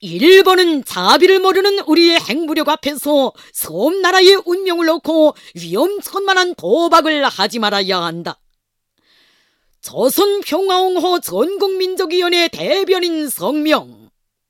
일본은 자비를 모르는 우리의 핵무력 앞에서 섬나라의 운명을 놓고 위험천만한 도박을 하지 말아야 한다. 조선평화옹호 전국민족위원회 대변인 성명.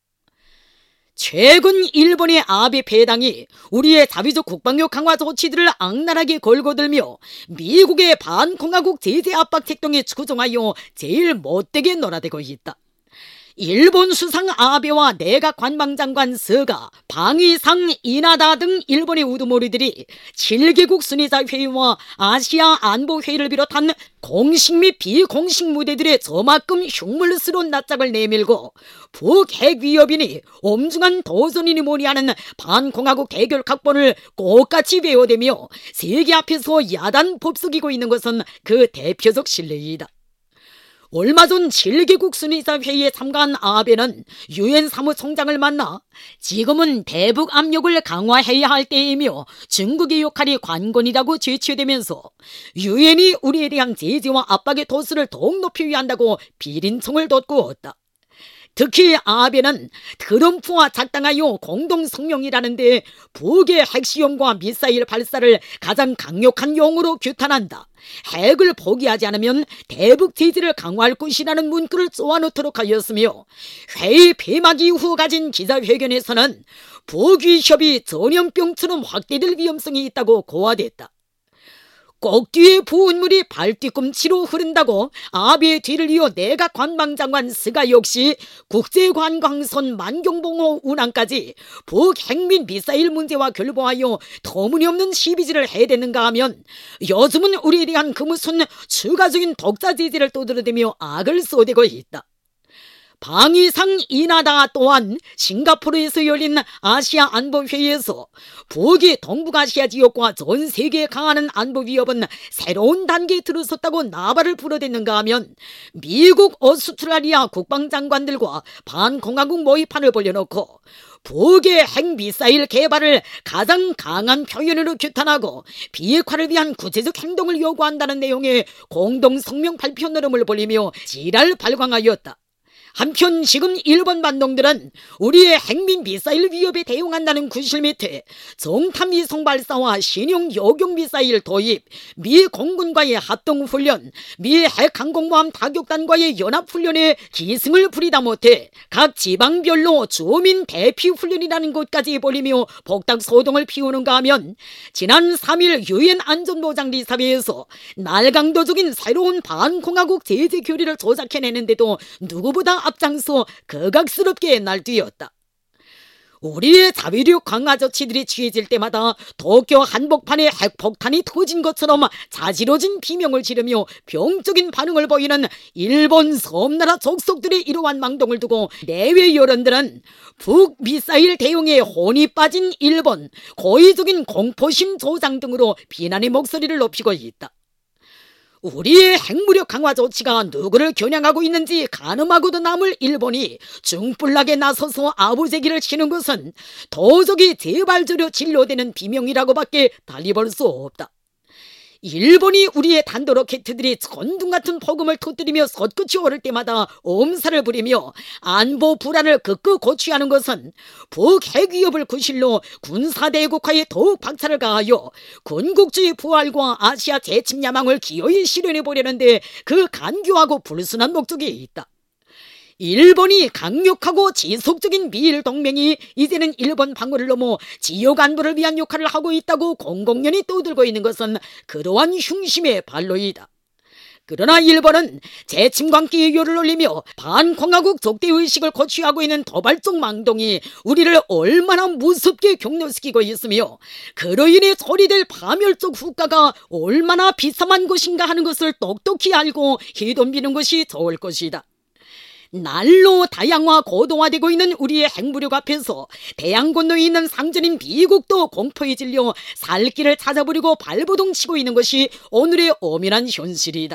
최근 일본의 아베 패당이 우리의 자비적 국방력 강화 조치들을 악랄하게 걸고들며 미국의 반공화국 제재 압박 책동에 추종하여 제일 못되게 놀아대고 있다. 일본 수상 아베와 내각 관방장관 스가, 방위상 이나다 등 일본의 우두머리들이 7개국 순회자회의와 아시아 안보회의를 비롯한 공식 및 비공식 무대들의 저만큼 흉물스러운 낯짝을 내밀고 북핵 위협이니 엄중한 도전이니 뭐니 하는 반공화국 대결 각본을 똑같이 외워대며 세계 앞에서 야단 법석이고 있는 것은 그 대표적 실례이다. 얼마 전 7개국 순위자 회의에 참가한 아베는 유엔 사무총장을 만나 지금은 대북 압력을 강화해야 할 때이며 중국의 역할이 관건이라고 제치되면서 유엔이 우리에 대한 제재와 압박의 도수를 더욱 높여야 한다고 비린청을 돋구었다. 특히 아베는 트럼프와 작당하여 공동성명이라는데 북의 핵시험과 미사일 발사를 가장 강력한 용어로 규탄한다. 핵을 포기하지 않으면 대북 제재를 강화할 것이라는 문구를 쏘아놓도록 하였으며 회의 폐막 이후 가진 기자회견에서는 북위협이 전염병처럼 확대될 위험성이 있다고 고화됐다. 꼭뒤에 부은 물이 발뒤꿈치로 흐른다고 아베의 뒤를 이어 내각 관방장관 스가 역시 국제관광선 만경봉호 운항까지 북핵 및 미사일 문제와 결부하여 터무니없는 시비질을 해댔는가 하면 요즘은 우리에 대한 그 무슨 추가적인 독자 제재를 떠들어대며 악을 쏘대고 있다. 방위상 이나다 또한 싱가포르에서 열린 아시아 안보회의에서 북이 동북아시아 지역과 전 세계에 강하는 안보 위협은 새로운 단계에 들어섰다고 나발을 불어댔는가 하면 미국 오스트라리아 국방장관들과 반공화국 모의판을 벌려놓고 북의 핵미사일 개발을 가장 강한 표현으로 규탄하고 비핵화를 위한 구체적 행동을 요구한다는 내용의 공동성명 발표 노름을 벌이며 지랄 발광하였다. 한편 지금 일본 반동들은 우리의 핵민 미사일 위협에 대응한다는 구실 밑에 정탐위성 발사와 신형 요격 미사일 도입, 미 공군과의 합동훈련, 미 핵항공모함 타격단과의 연합훈련에 기승을 부리다 못해 각 지방별로 주민 대피훈련이라는 것까지 벌이며 복닥소동을 피우는가 하면 지난 3일 유엔 안전보장리사회에서 날강도적인 새로운 반공화국 제재 교리를 조작해내는데도 누구보다 앞장서 거각스럽게 날뛰었다. 우리의 자위력 강화 조치들이 취해질 때마다 도쿄 한복판에 핵폭탄이 터진 것처럼 자지러진 비명을 지르며 병적인 반응을 보이는 일본 섬나라 족속들의 이러한 망동을 두고 내외 여론들은 북미사일 대응에 혼이 빠진 일본, 고의적인 공포심 조장 등으로 비난의 목소리를 높이고 있다. 우리의 핵무력 강화 조치가 누구를 겨냥하고 있는지 가늠하고도 남을 일본이 중불나게 나서서 아부제기를 치는 것은 도적이 재발조려 진료되는 비명이라고밖에 달리 볼 수 없다. 일본이 우리의 단도로켓들이 천둥같은 폭음을 터뜨리며 솟구치 오를 때마다 엄살을 부리며 안보 불안을 극구 고취하는 것은 북핵 위협을 구실로 군사대국화에 더욱 박차를 가하여 군국주의 부활과 아시아 재침 야망을 기어이 실현해보려는데 그 간교하고 불순한 목적이 있다. 일본이 강력하고 지속적인 미일 동맹이 이제는 일본 방어를 넘어 지역 안보를 위한 역할을 하고 있다고 공공연히 떠들고 있는 것은 그러한 흉심의 발로이다. 그러나 일본은 재침광기에 요를 올리며 반공화국 적대의식을 고취하고 있는 도발적 망동이 우리를 얼마나 무섭게 격려시키고 있으며 그로 인해 처리될 파멸적 후과가 얼마나 비참한 것인가 하는 것을 똑똑히 알고 희돈비는 것이 좋을 것이다. 날로 다양화 고도화되고 있는 우리의 핵무력 앞에서 대양 건너에 있는 상전인 미국도 공포에 질려 살 길을 찾아버리고 발버둥치고 있는 것이 오늘의 엄연한 현실이다.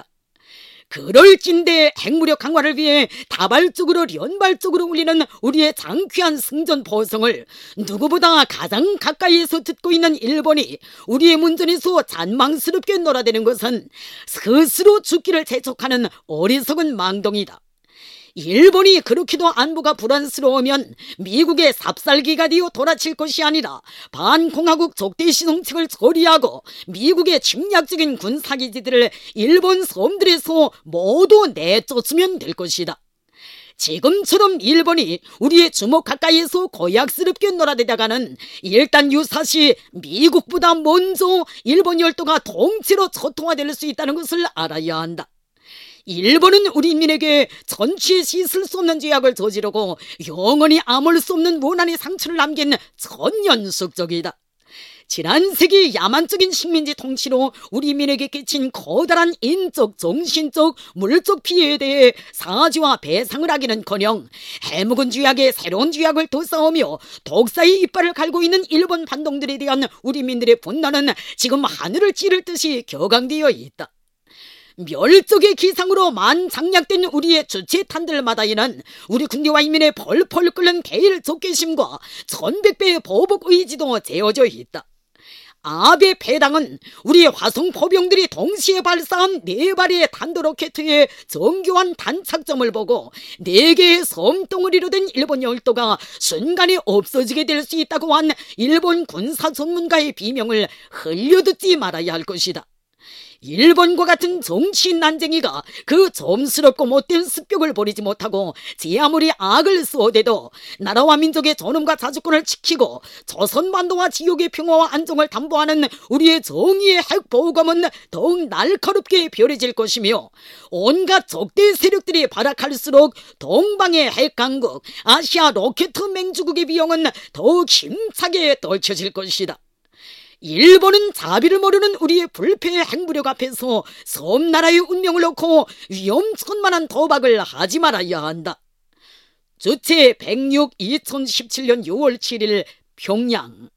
그럴진데 핵무력 강화를 위해 다발적으로 연발적으로 울리는 우리의 장쾌한 승전 포성을 누구보다 가장 가까이에서 듣고 있는 일본이 우리의 문전에서 잔망스럽게 놀아대는 것은 스스로 죽기를 재촉하는 어리석은 망동이다. 일본이 그렇게도 안보가 불안스러우면 미국의 삽살개가 되어 돌아칠 것이 아니라 반공화국 적대시 정책을 처리하고 미국의 침략적인 군사기지들을 일본 섬들에서 모두 내쫓으면 될 것이다. 지금처럼 일본이 우리의 주먹 가까이에서 고약스럽게 놀아대다가는 일단 유사시 미국보다 먼저 일본 열도가 통째로 초토화될 수 있다는 것을 알아야 한다. 일본은 우리 민에게 전치에 씻을 수 없는 죄악을 저지르고 영원히 아물 수 없는 원한의 상처를 남긴 천년숙적이다. 지난 세기 야만적인 식민지 통치로 우리 민에게 끼친 커다란 인적, 정신적, 물적 피해에 대해 사죄와 배상을 하기는커녕 해묵은 죄악에 새로운 죄악을 더 쌓으며 독사의 이빨을 갈고 있는 일본 반동들에 대한 우리 민들의 분노는 지금 하늘을 찌를 듯이 격앙되어 있다. 멸족의 기상으로 만장약된 우리의 주체탄들마다에는 우리 군대와 인민의 펄펄 끓는 대일 적개심과 1100배의 보복 의지도 재어져 있다. 아베 배당은 우리의 화성포병들이 동시에 발사한 4발의 탄도로켓의 정교한 단착점을 보고 4개의 섬덩어리로 된 일본 열도가 순간에 없어지게 될 수 있다고 한 일본 군사 전문가의 비명을 흘려듣지 말아야 할 것이다. 일본과 같은 정치 난쟁이가 그 점스럽고 못된 습격을 벌이지 못하고 제 아무리 악을 쓰어대도 나라와 민족의 존엄과 자주권을 지키고 조선반도와 지역의 평화와 안정을 담보하는 우리의 정의의 핵보호감은 더욱 날카롭게 벼려질 것이며 온갖 적대 세력들이 발악할수록 동방의 핵강국, 아시아 로켓 맹주국의 비용은 더욱 힘차게 떨쳐질 것이다. 일본은 자비를 모르는 우리의 불패의 핵무력 앞에서 섬나라의 운명을 놓고 위험천만한 도박을 하지 말아야 한다. 주체 106 2017년 6월 7일 평양.